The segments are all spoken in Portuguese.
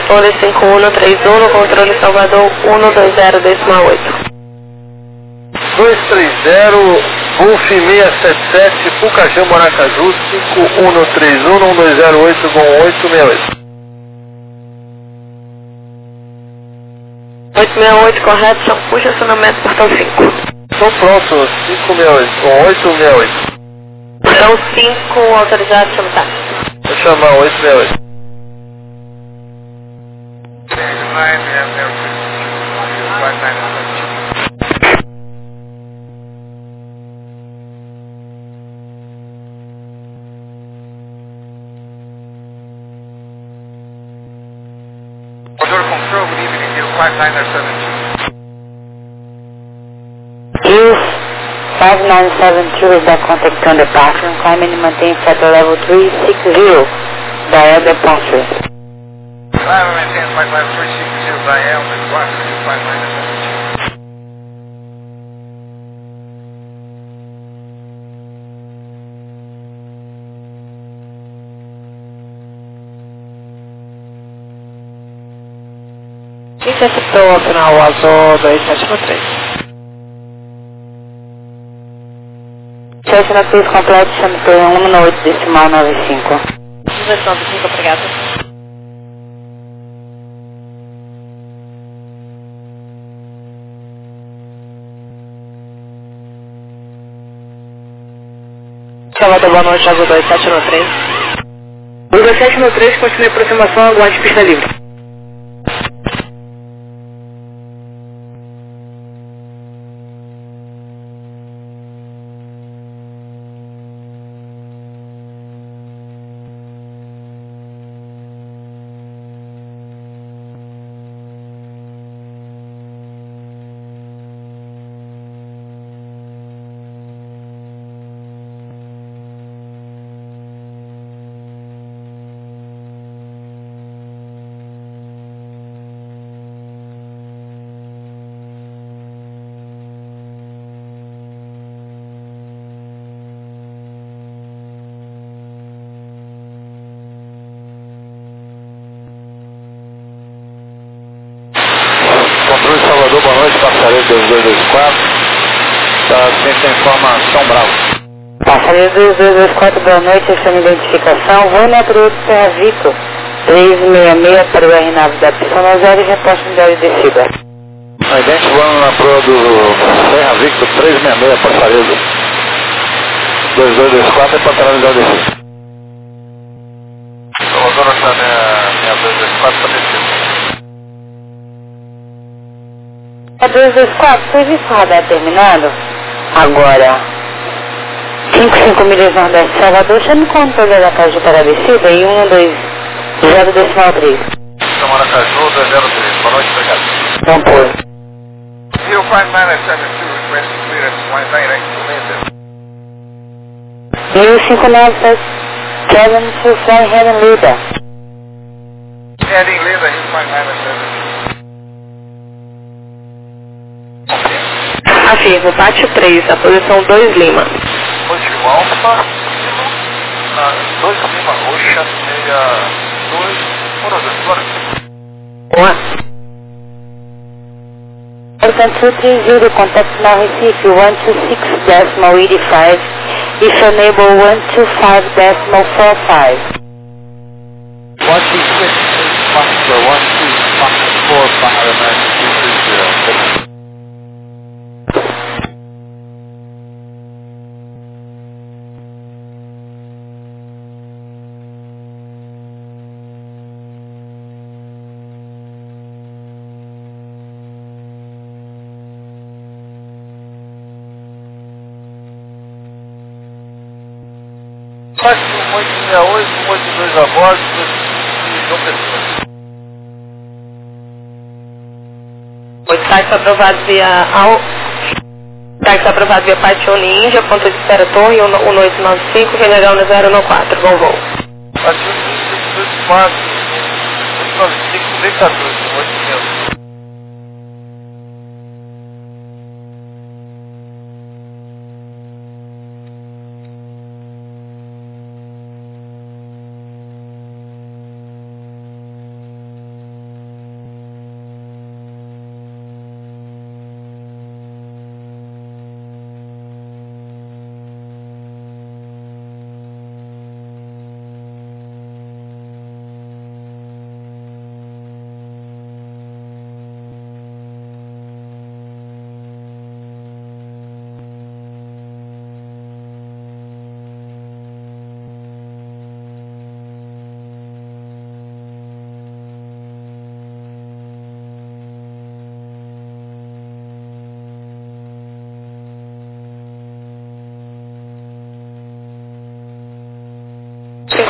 Folha 5131, controle Salvador 120,8. 230, Golf 677, Pucajão, Maracaju, 5131, 1208, com 868. 868, correto, só puxa acionamento portão 5. Estou pronto, 568, com 868. Portão 5, autorizado, chama tá. Vou chamar 868. Motor Control, good evening, 05972. Use 5972 is that contact on departure. Climbing and maintain flight level 360 via departure. Climb and maintain flight level 360 via departure, 5972. Interceptor opcional azul 273. Chase na pista completo, chame T1 decimal 95. 295, obrigado. Salvador, boa noite, azul 2793. 2793, continue a aproximação, aguarde pista livre. Controle Salvador, boa noite, passareiro 2224. Está sem informação, Bravo. Passageiro 2224, boa noite, essa é a identificação. Vou na Tru Serra Vitor 366 para o R9 da pista 0 e reposta unidade de descida. Idente voando na proa do Serra Victor 366, passareiro 2224 é para trás unidade de descida. Salvador, está minha 224 para descida. A 224, serviço radar terminado. Agora, 55 milhas nordeste de Salvador, chame o controle da casa para a descida e 120 decimal 3. Maracaju 203, boa noite, obrigado. Vamos por. 05972, request clearance, flight direct to Linda. 1597, Kevin to fly Helen Lida. Heading Linda, 5972. Afirmo, pátio 3, a posição 2 Lima. Positivo Alfa, 2 Lima Roxa, 62, bora. Boa. Portanto, 230, contact now Recife 126.85, if enable 125.45. 126, Foxtrot 12545, American 230. Máximo 868, 182 a bordo, e João Pessoa. O táxi aprovado via táxi aprovado via Pátio Ninja, ponto de espera Torre 1895, General 014, bom voo. Pátio Ninja 224, 895, V14, 800.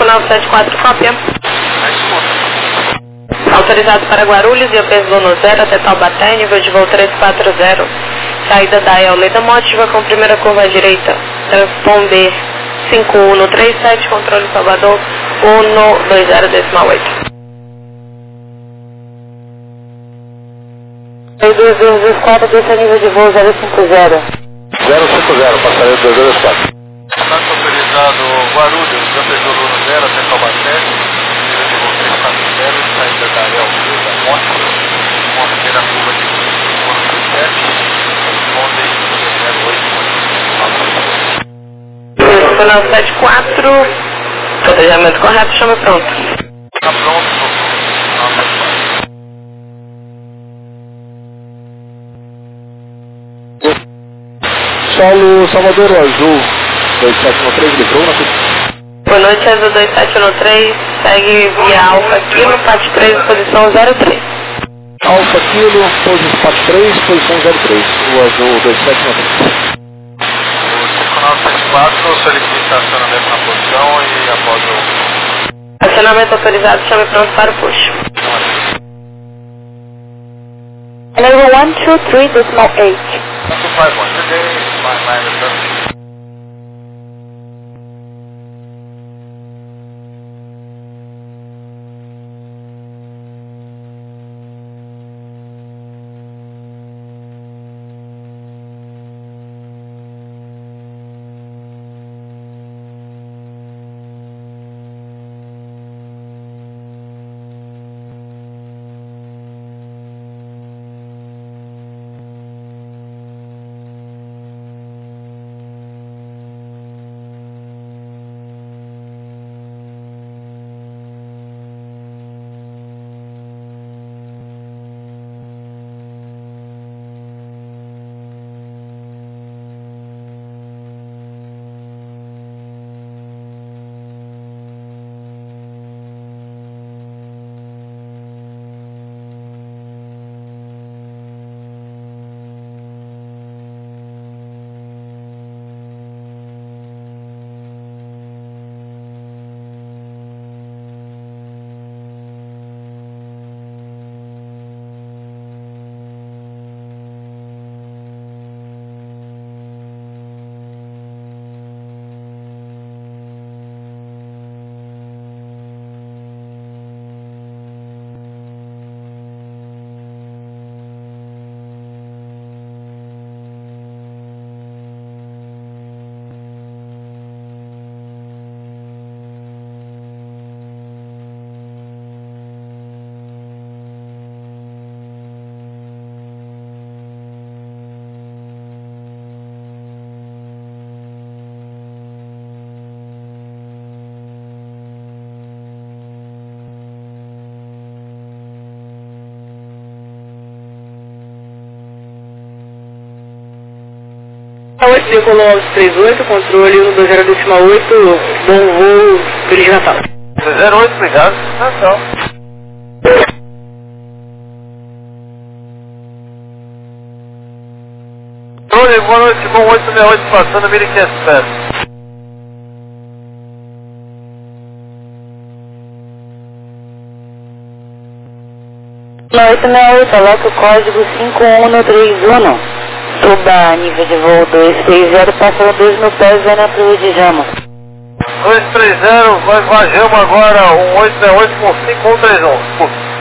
974, cópia. Autorizado para Guarulhos, e peso do 0 até Taubaté, nível de voo 340. Saída da Almeida Mótiva com primeira curva à direita. Transponder 5137, controle Salvador 120,8. 2224, desce a nível de voo 050. 050, passageiro 2224. Contato autorizado Guarulhos, Campesolo 0 até Taubaté, nível de voo 340, saída da Almeida Mótica, com a primeira curva de 5137, respondem 08. 974, planejamento correto, chama pronto. Tá pronto, 974. Solo Salvador Azul 2713, livrou na pista. Boa noite, Azul 2713, segue via Alfa Kilo, parte 3, posição 03. Alfa Kilo, posição 3, posição 03, o Azul 2713. O 5974 solicita acionamento na posição e após o... Acionamento autorizado, chame pronto para o push. Level 123.8. 251, today, my understanding. A 8 decolou aos 38, controle 120,8, bom voo, Feliz Natal. 08, obrigado. Natal. Oi, boa noite, bom 868 passando 1500 metros. Na 868, coloca o código 5131. Suba nível de voo 230, passa 2 mil pés, vai na Cruz de Jama. 230, vai Vajama agora, 1868 com 5131.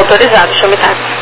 Autorizado, chame táxi.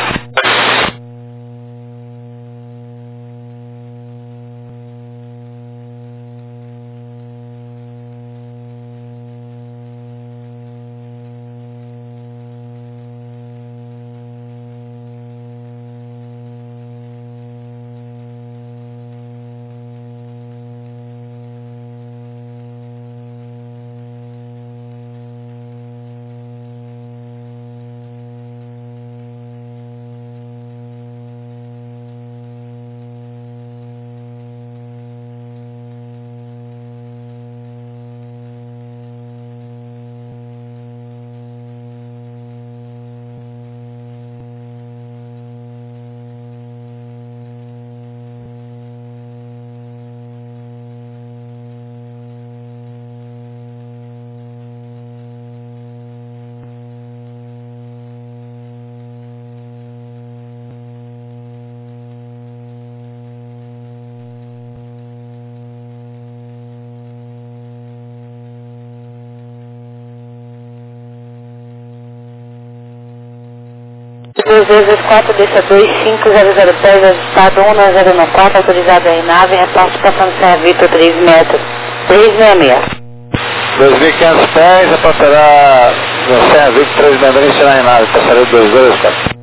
Duas vezes 4, deixa 25000 pés, ajustado 19014, autorizado aí nave, repasse passando Serra Vitor 3 metros, 366. 2.500 pés, repassará no Serra Vitor 366, ensinar em nave, passarei 2224.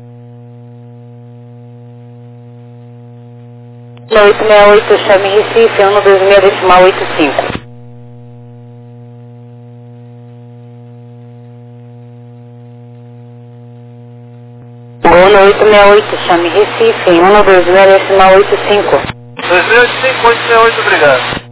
868, chame Recife, 126,85. Gol 868, chame Recife, 126,85. 2085, 868, obrigado.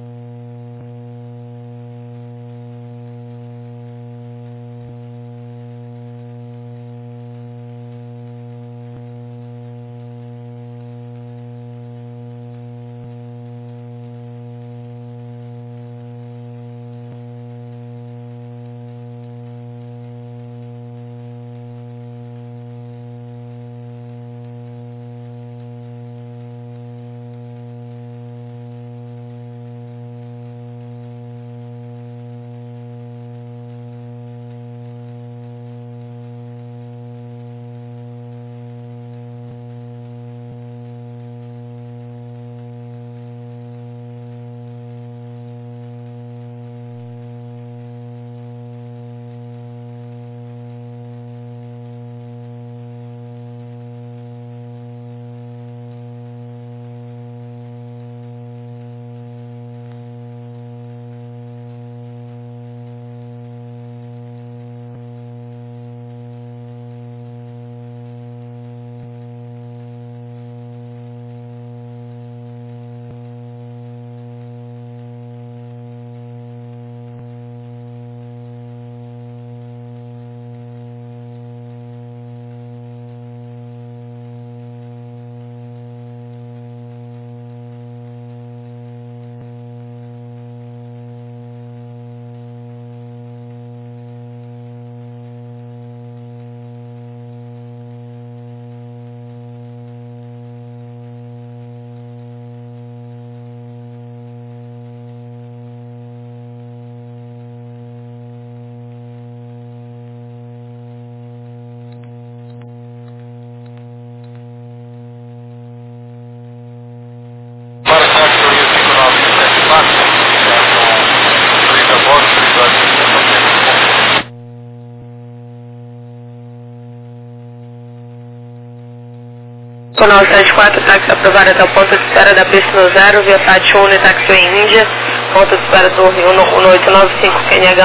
Canal 74, táxi aprovado até o ponto de espera da pista no 0, via Fat Uno e táxi em Índia, ponto de espera do Rio 1895, QNH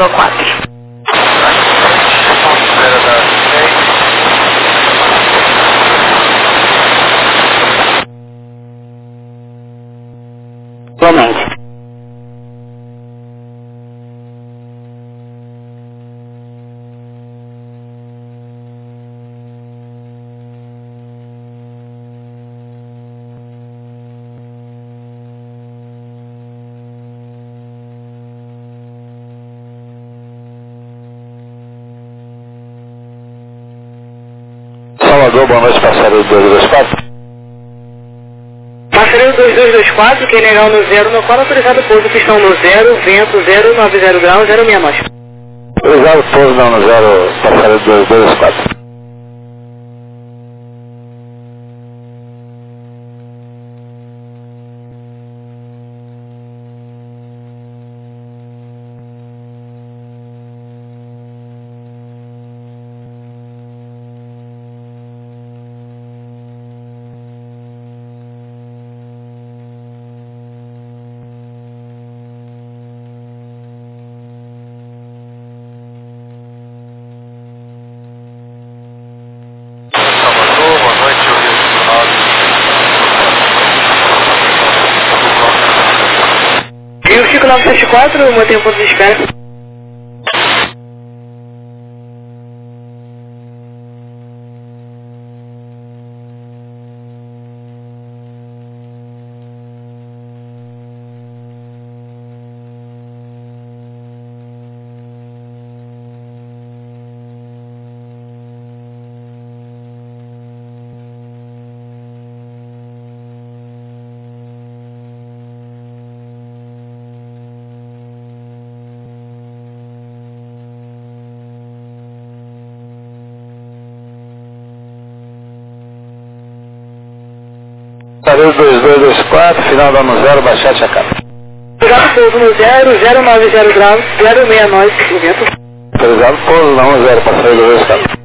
1014. Igualmente. Salvador, boa noite, passageiro 224. Passageiro 2224, QNH no 0, no qual autorizado pouso, pistão no 0, vento 090 graus, 069. Obrigado, pouso não 0, passageiro 2224. E o Chico 974, mantém o ponto de espera. Passageiro 2224, final da 0, baixate a capa. Obrigado, pouso no 090 graus, 069 vento. Obrigado, pouso não 0, passageiro 2224.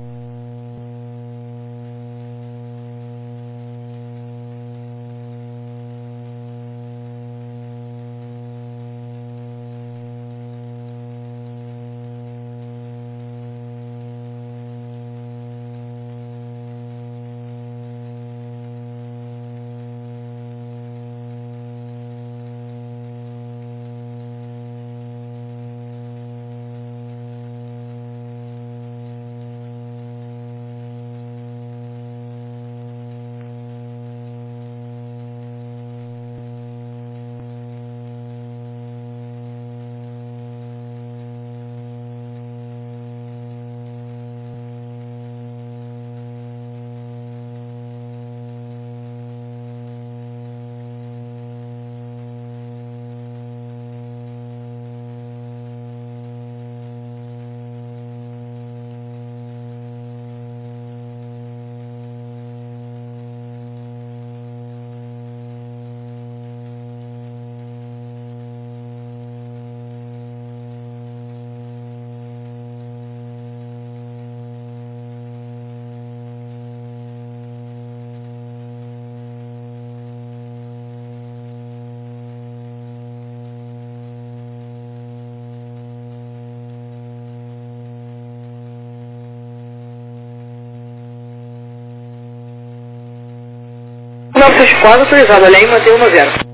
O 964, autorizado, além, mantém 10.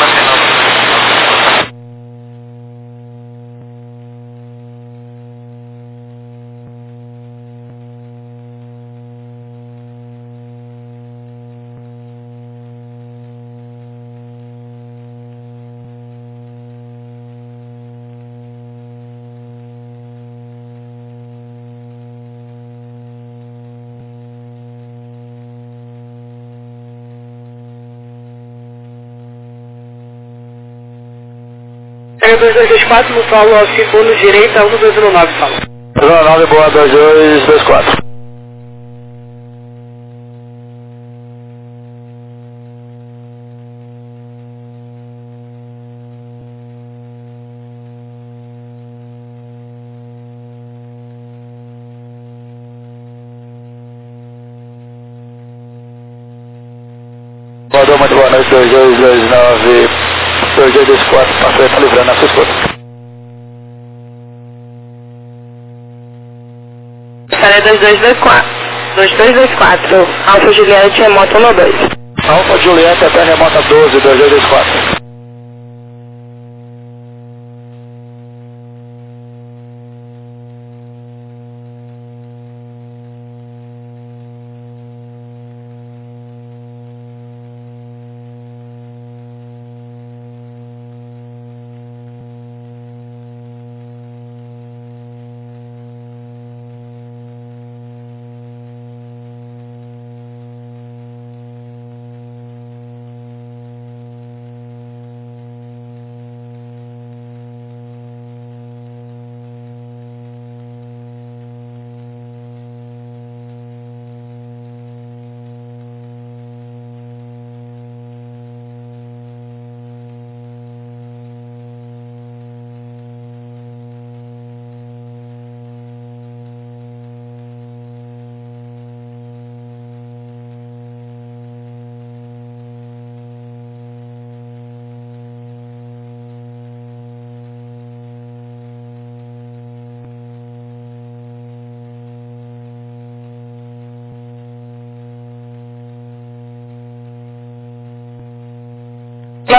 Pega 2224 no solo ao 5 no direita, 1209 solo. 19, boa 2224. Boa, muito boa noite, 2229, 2224, passei para livrando a sua escuta. Passaria 2224, Alfa Juliette, remota 12. Alfa Juliette até remota 12, 2224.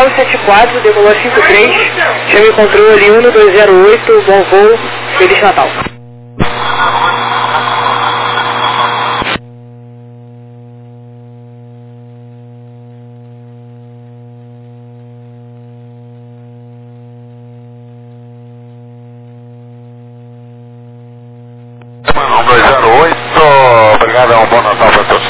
5974, decolou 53, chame controle 1208, bom voo, Feliz Natal. Mano, 208, obrigado, um bom Natal para todos.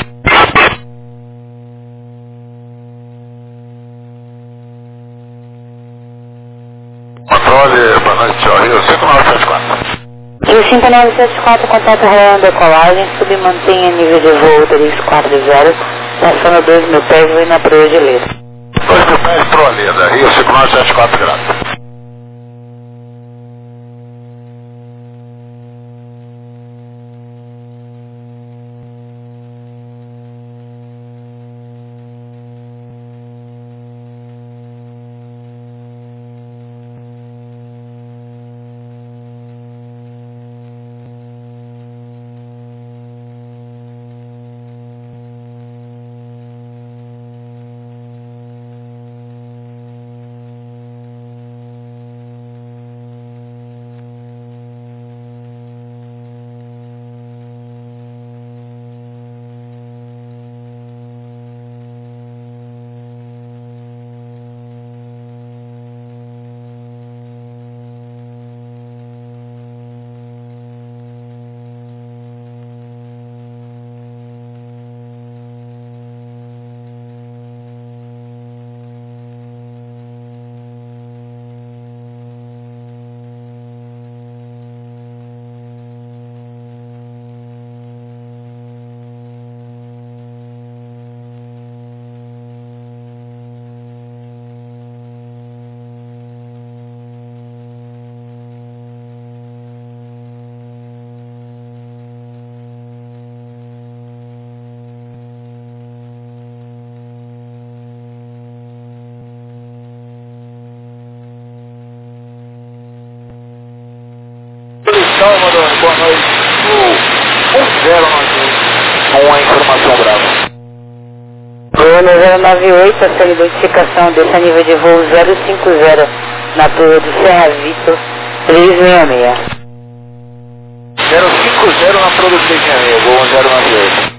Controle, boa noite, Rio 5974. Rio 5974, contato real decolagem, submantenha nível de voo 340, passando 2 mil pés, vou na proa de Leda. 2 mil pés pro Leda, Rio 5974 graus. Salvador, boa noite. 1091, com a informação brava. Gol 098, essa identificação desse nível de voo 050, na torre do Serra Vitor 366. 050 na Pro do 366, voo 098.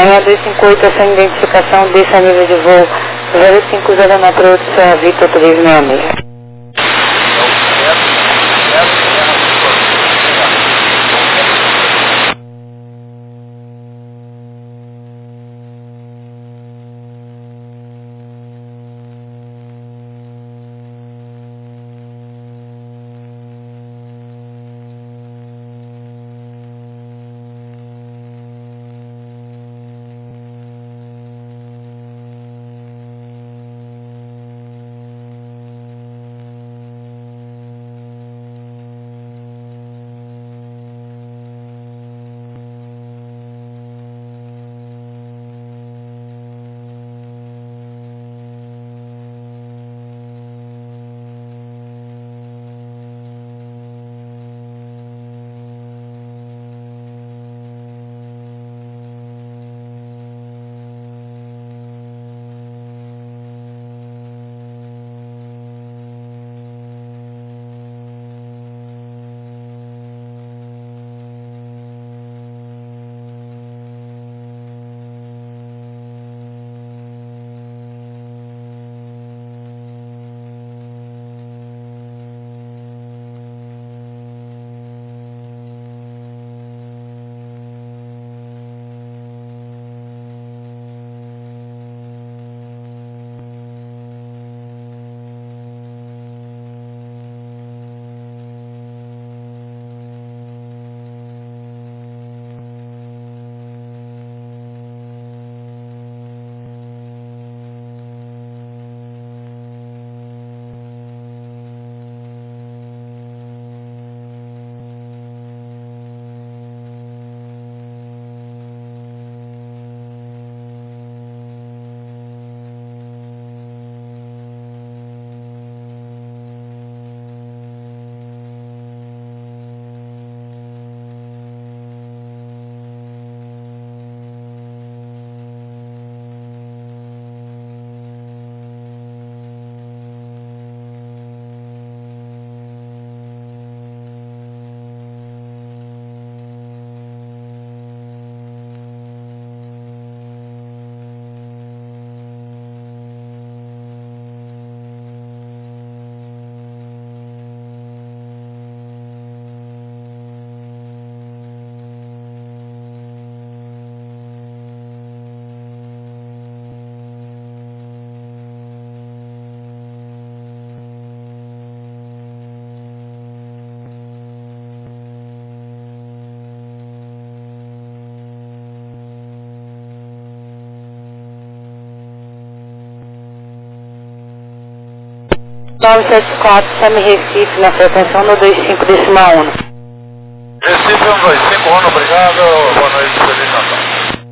Rainha 258, essa identificação desse nível de voo 0509 Serra Vitor 366. Nove 974, chame Recife na frequência 125,1. Recife 125,1, obrigado. Boa noite, Feliz Natal.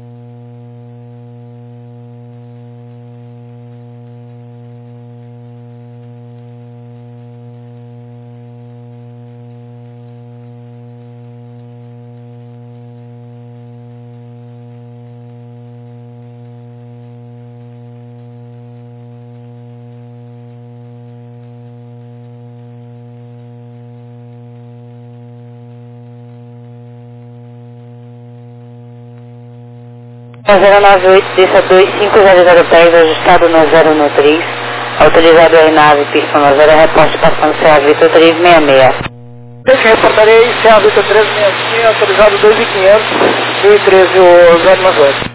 No 098, desça 25010, ajustado no 013, autorizado a nave, pista no 0, reporte passando Serra Vitor 366. Deixa eu reportarei Serra Vitor 366, autorizado 2.500, 2013 o 098.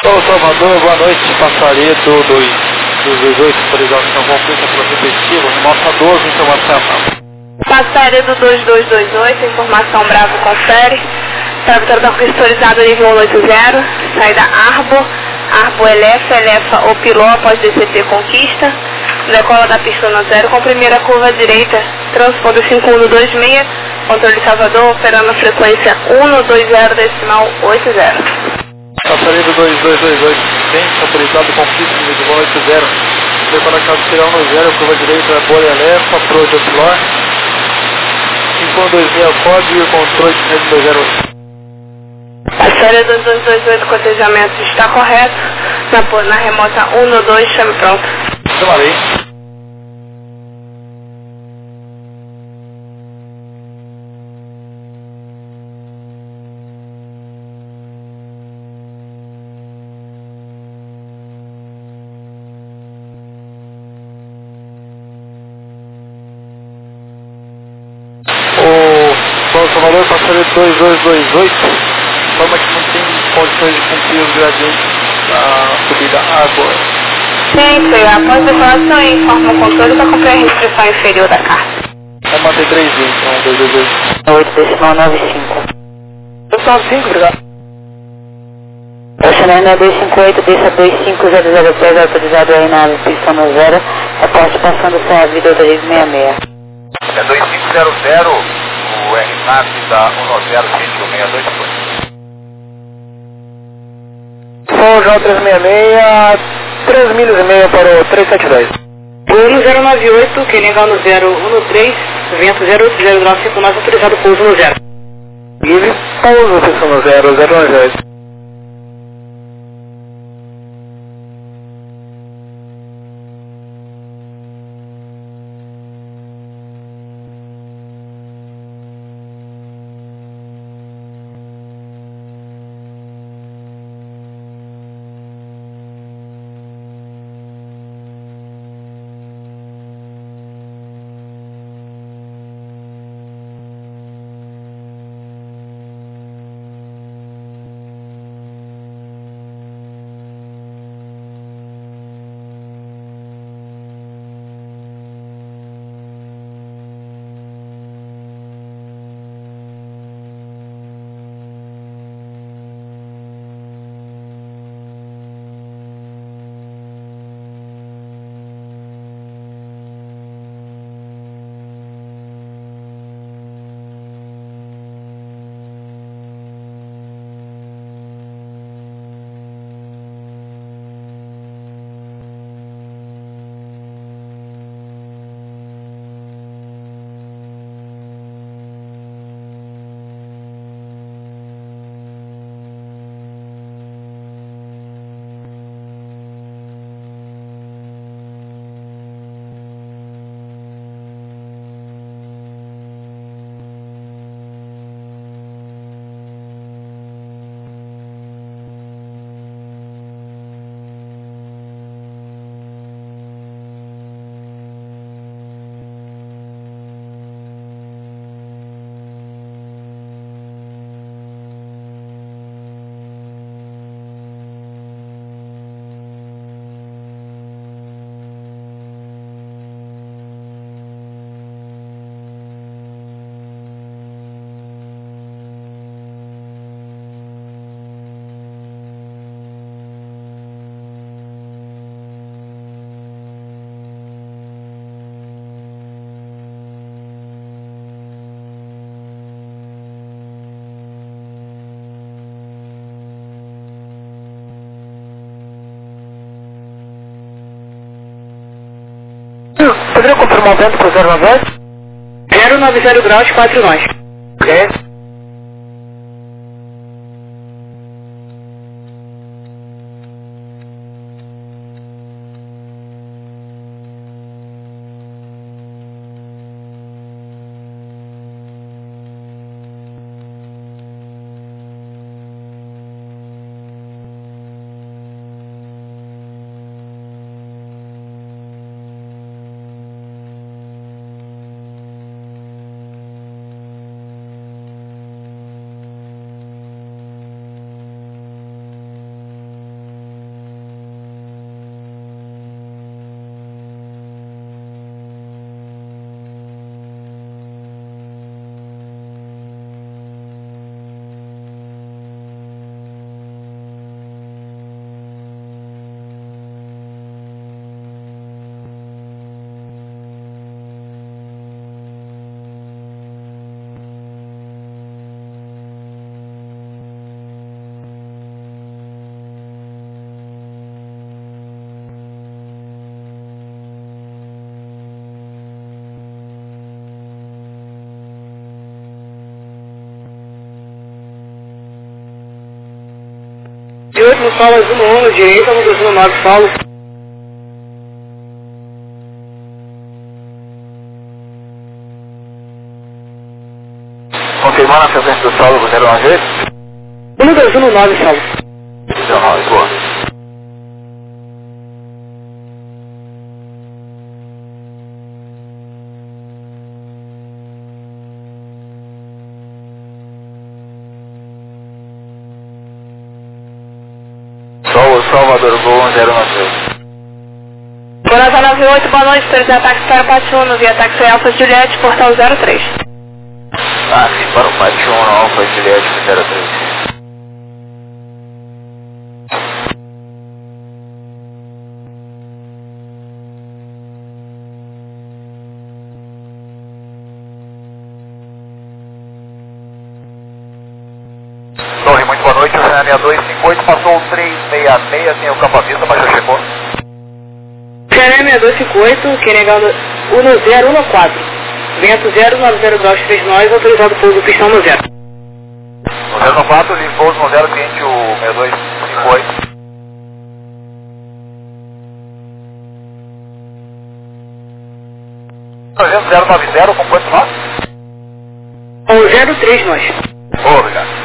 Sou Salvador, boa noite, passaria do 228, atualização completa pela repetitiva, nota 12, informação. Passaria do 2228, informação Bravo confere. Tradutora conquistorizada nível 180, saída Arbo Elefa ou Piló após DCT Conquista. Decola da pista no 0 com primeira curva direita, transponder 5126, controle Salvador, operando a frequência 120.80. Passaria do 2228, frente, autorizado conquista nível 180. Decola cabeceirão no 0, curva direita, Boa Elefa, Projo Piló. 5126 código e o controle de rede 208. A série 2228, cotejamento está correto. Na remota 1 no 2, chame pronto. Chamarei. O Salvador passaria 2228, forma que não tem condições de cumprir os gradientes da subida água. Sim, senhor. Após declaração, informa o controle para cumprir a restrição inferior da carta. Vamos manter 3 dias, então, 228. 8,95. 295, obrigado. Estacionamento 258, desça 2500 pés, autorizado aí na pista no 0, reporte passando sem a vida 366. É 2500, o RNAP da 190-162. São João 366, 3 milhas e meia para o 3710. Pouso 098, que legal no 013, vento 080, grau 59, autorizado pouso no 0. Livre, pouso, pessoal no 098. Poderia confirmar o vento para o 090? 090 graus, 4 nós. Ok. no solo azul 1, direita, no 9 solo. Confirmando a frequência do solo do 018? 9 solo. 19, boa. Salvador, Gol 109. Bonanza 98, boa noite, 3 ataques para o Patuno, via táxi Alfa Juliette, portal 03. Táxi para o Patuno, Alfa Juliette 03. Torre, muito boa noite, o Cena 6258 passou o 366, tem o capa-vista, mas já chegou. Cena 6258, que negando 1014. Vento 090 graus 3 nós, autorizado pouso pistão no 0. No 094, livre pouso no 0, cliente o 6258. Projeto 090, com quanto nós? O 03 nós. Obrigado.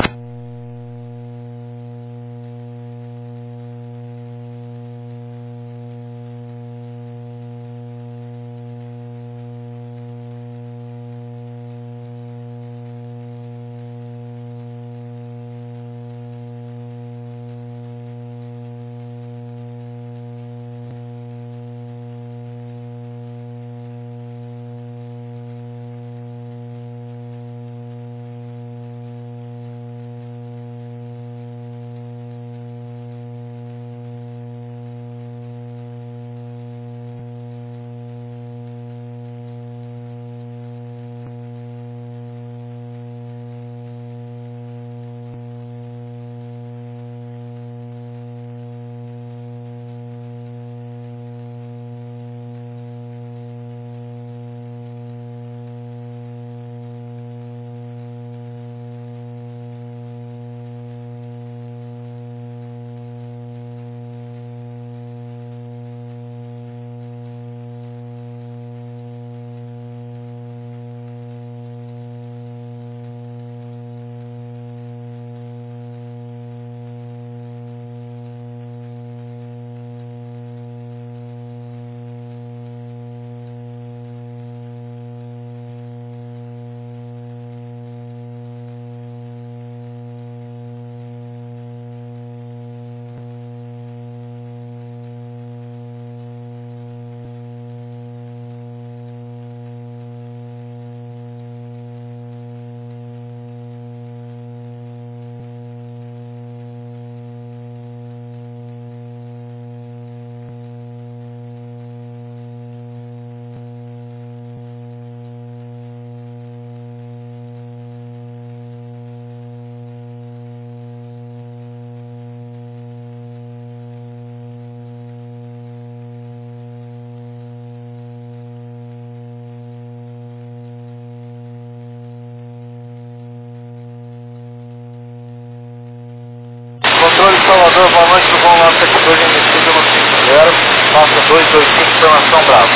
Controle Salvador, boa noite, do voo 972, emitido no 50, passa 225, informação Bravo.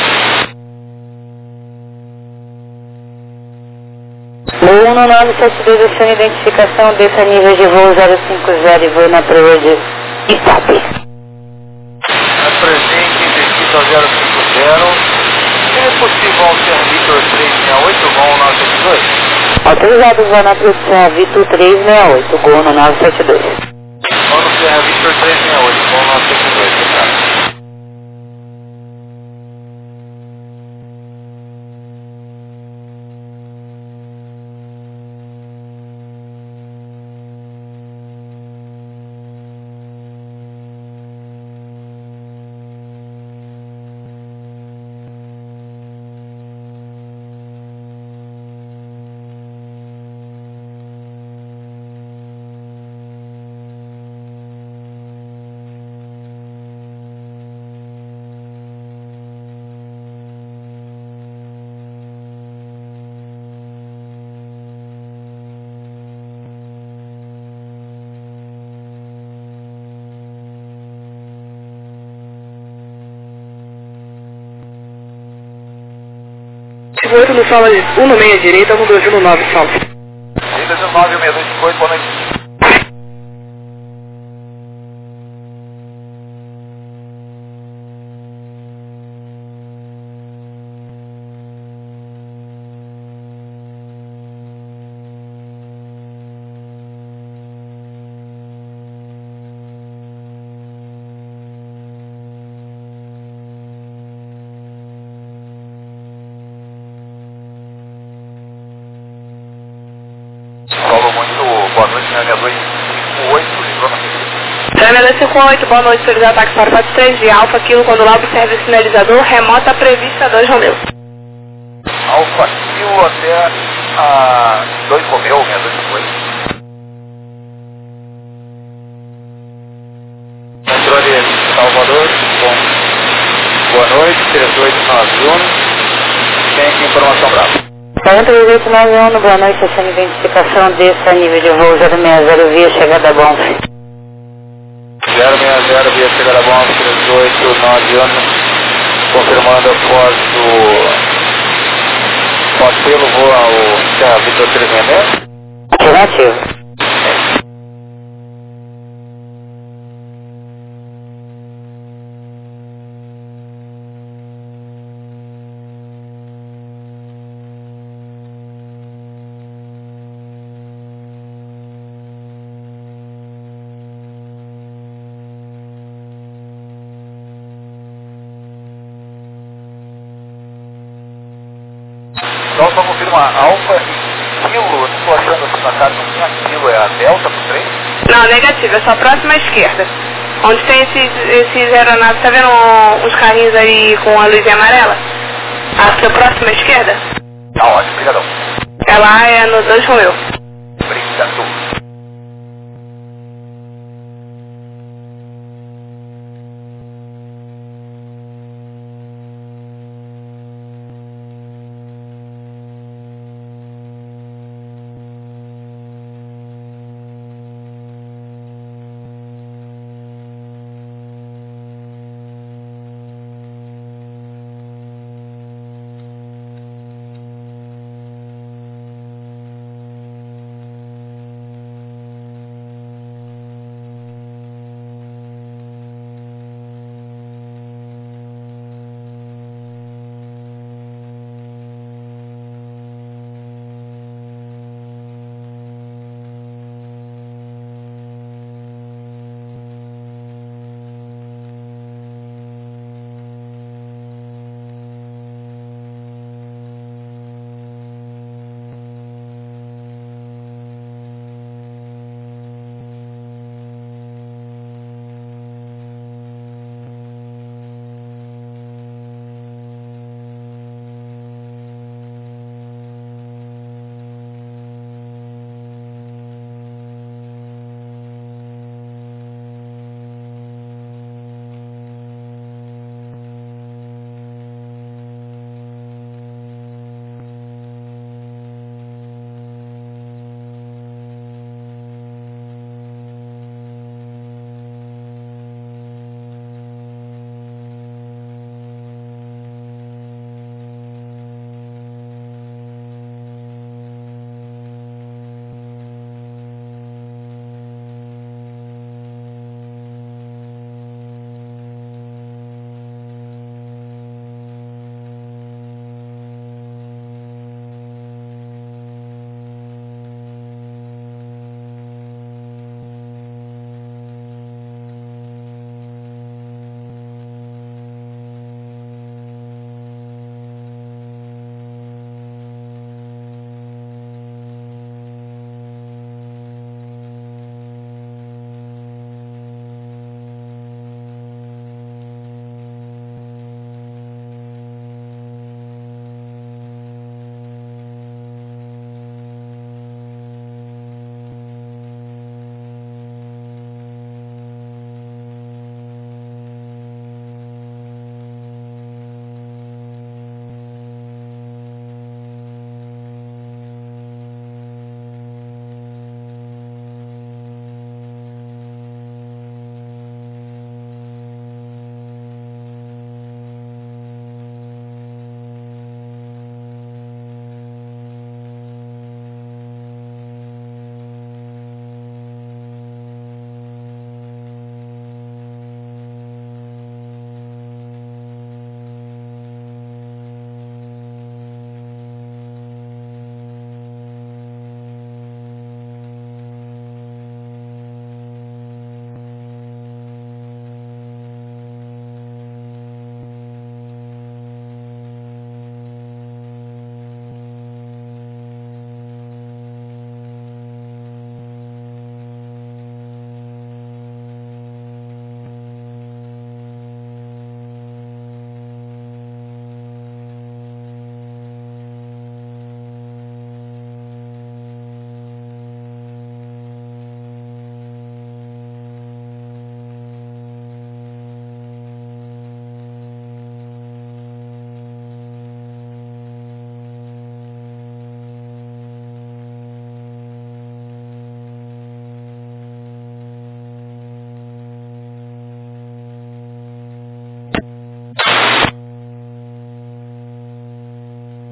1972, a sua identificação, desça nível de voo 050 e voo na proa de Itape. Presente, descida 050, é possível ao Sierra Victor 368, voo 972? Autorizado voo na produção Vitor 368, Gol no 972. Vamos Sierra Victor 368, voo 972, obrigado. 12958 no sala 1 no meia direita, 121 no 9 sala. 129, 6258, boa noite. Falou muito, boa noite, né? 258, ligou na TV. Câmera 258, boa noite, seus ataques para 43 de Alfa, Kilo, quando lá observa o sinalizador, remota prevista 2 Romeu. Alfa Kilo até a 2 Romeu, 258. Controle Salvador, boa noite, 3891. Tem informação brava. 3891, boa noite, essa identificação desse nível de voo 060 via chegada bom. 060 via chegada bom, 3891. Confirmando após pelo voo ao Vitor 366. Afirmativo. Então só confirma Alfa e Kilo, eu não estou achando aqui na carta, não tinha Kilo, é a Delta pro 3? Não, negativo, é só a próxima à esquerda. Onde tem esses aeronaves, tá vendo uns carrinhos aí com a luzinha amarela? A sua próxima à esquerda? Tá ótimo, obrigadão. Ela é no 2 Romeu. Obrigado.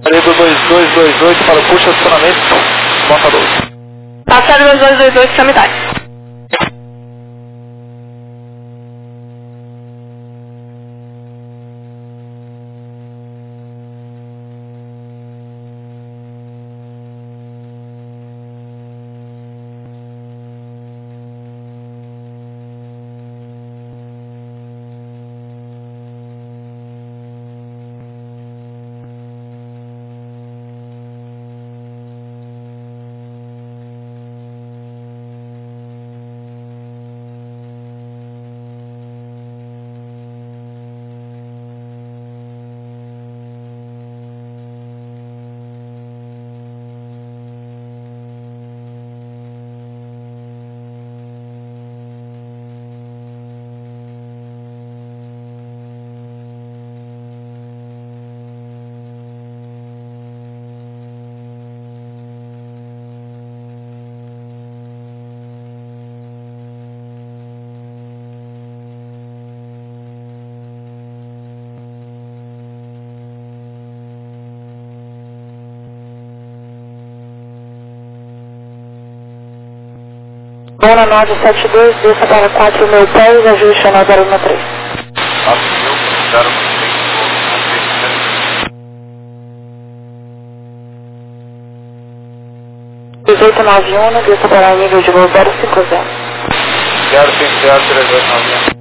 Passaredo 2228 para o puxa acionamento, bota 12. Passaredo 2228, Samitai. Dona 972, desça para 4 mil pés, ajuste na 013. 1891, desça para nível de voo 050. 0503891.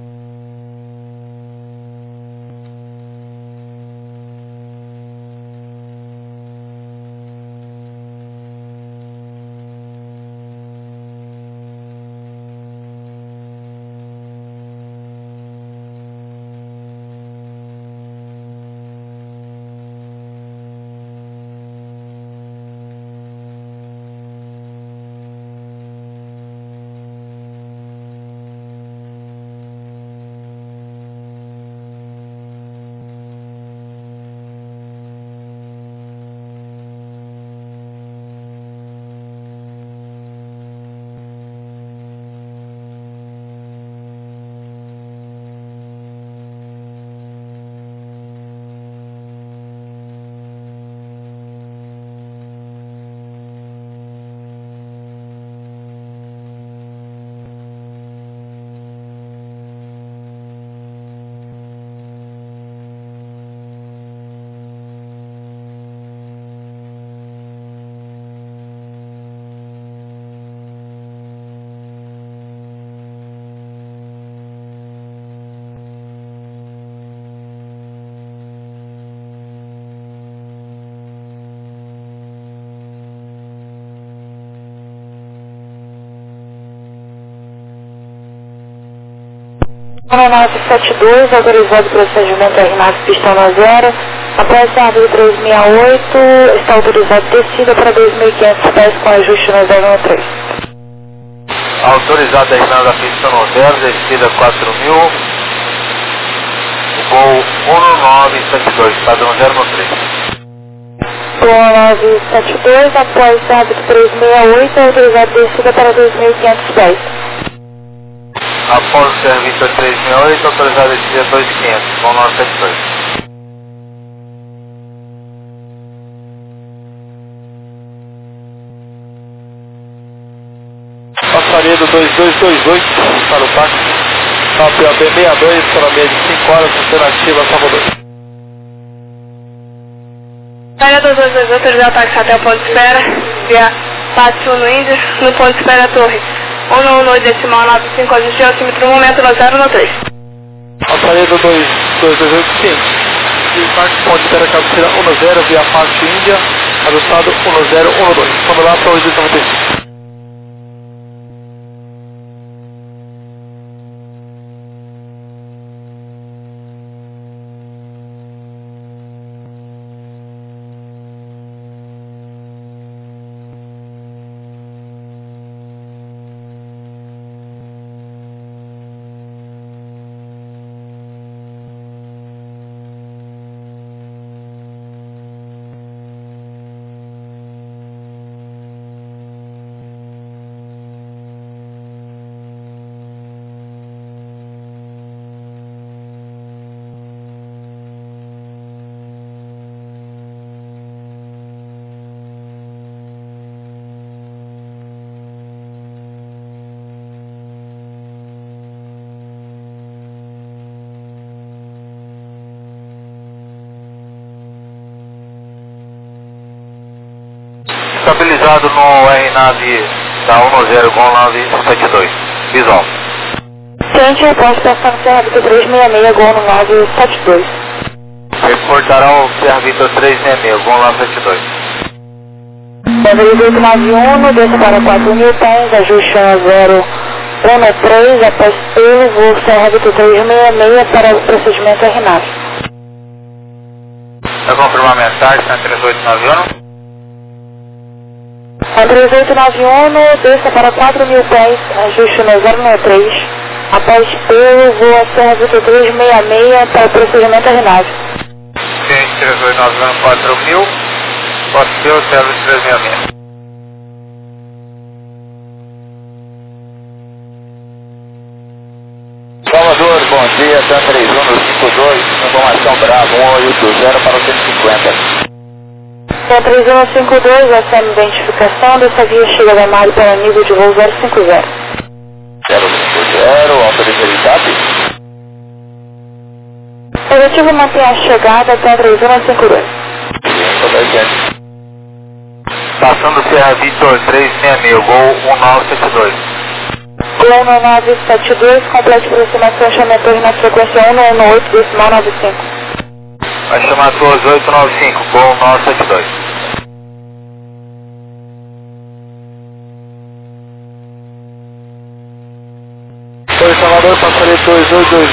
Dona 972, autorizado o procedimento R-Max pistão na 0. Após a área 368, está autorizado descida para 2.500 pés com ajuste na 013. Autorizado a Reginaldo da pista no 0, descida 4.000, voo 1972, padrão 013. Dona 972, após a área 368, autorizado descida para 2.500 pés. Após o serviço 368, autorizado a descida 2.500, voo 972. Passaredo 2228 para o táxi. KPAB 62 para meia de 5 horas, alternativa Salvador. Área 2228, autorizado o táxi até o ponto de espera, via Pátio no Índio, no ponto de espera Torre 192.95, ajuste altímetro, momento 013. Passaredo 2228 sim. E táxi ponto de espera cabeceira 10 via Pátio Índia, ajustado 1012. Vamos lá para o 95. Localizado no RNAV da 10 com 972. Visual. Ciente, resposta estação Serra Vitor 366, Gol no 972. Reportará o Serra Vitor 366, Gol 972. Bandeira 891, desça para 4.000 pés, ajuste 1013, após pelo, voo Serra Vitor 366 para o procedimento RNAV. Vai confirmar a mensagem, está 3891. A 3891, desça para 4.000 pés, ajuste no 063, após pelo, voo Serra Vitor 366 para o procedimento RNAV. Ciente 3891 4000, pode ser o Serra Vitor 366. Salvador, bom dia, TAM 3152, informação Bravo 180 para o 150. TAM 3152, essa é a identificação dessa via chega da Mari para nível de voo 050. 050, autoriza o TAP. Positivo mantém a chegada TAM 3152. Passando o Serra Vitor 366, Gol 1972. Gol no 972, complete aproximação, chama a torre na frequência 118, decimal 95. Vai chamar a torre 895, Gol 972. Oi, Salvador, passaria 2822.